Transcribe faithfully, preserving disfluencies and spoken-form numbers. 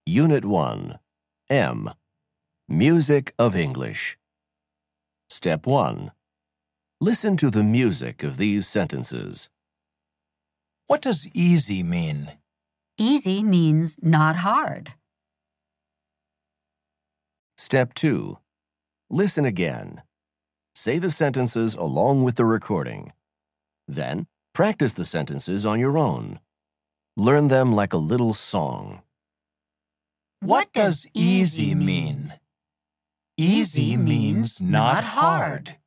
Unit one, M. Music of English. Step one. Listen to the music of these sentences. What does easy mean? Easy means not hard. Step two. Listen again. Say the sentences along with the recording. Then, practice the sentences on your own. Learn them like a little song. What does easy mean? Easy means not hard.